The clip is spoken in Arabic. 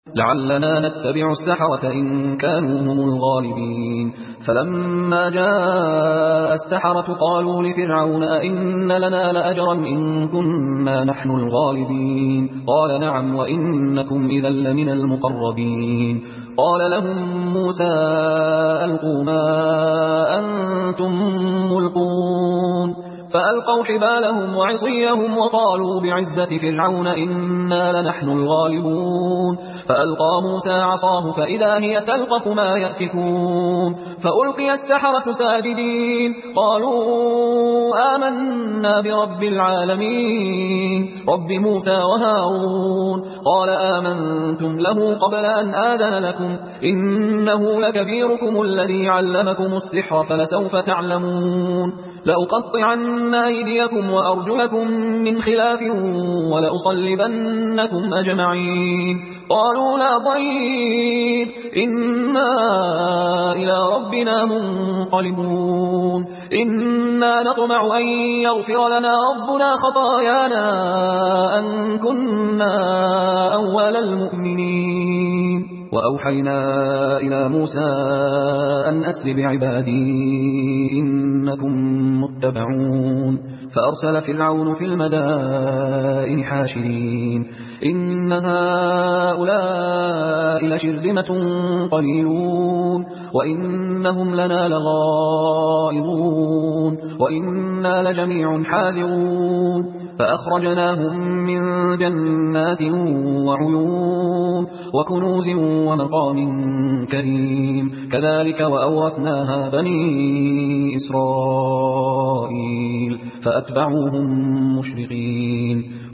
لعلنا نتبع السحرة إن كانوا هم الغالبين. فلما جاء السحرة قالوا لفرعون أئن لنا لأجرا إن كنا نحن الغالبين. قال نعم وإنكم إذا لمن المقربين. قال لهم موسى ألقوا ما أنتم ملقون. فألقوا حبالهم وعصيهم وقالوا بعزة فرعون إنا لنحن الغالبون. فألقى موسى عصاه فإذا هي تلقف ما يأفكون. فألقي السحرة ساجدين قالوا آمنا برب العالمين رب موسى وهارون. قال آمنتم له قبل أن آذن لكم إنه لكبيركم الذي علمكم السحر فلسوف تعلمون لأقطعن أيديكم وأرجلكم من خلاف ولأصلبنكم أجمعين. قالوا لا ضير إنا إلى ربنا منقلبون. إنا نطمع أن يغفر لنا ربنا خطايانا أن كنا أول المؤمنين. وأوحينا إلى موسى أن أسر بعبادي إنكم متبعون. فأرسل فرعون في المدائن حاشرين إن هؤلاء لشرذمة قليلون وإنهم لنا لغائظون وإنا لجميع حاذرون. فأخرجناهم من جنات وعيون وكنوز ومقام كريم كذلك وأورثناها بني إسرائيل فأتبعوهم مشرقين.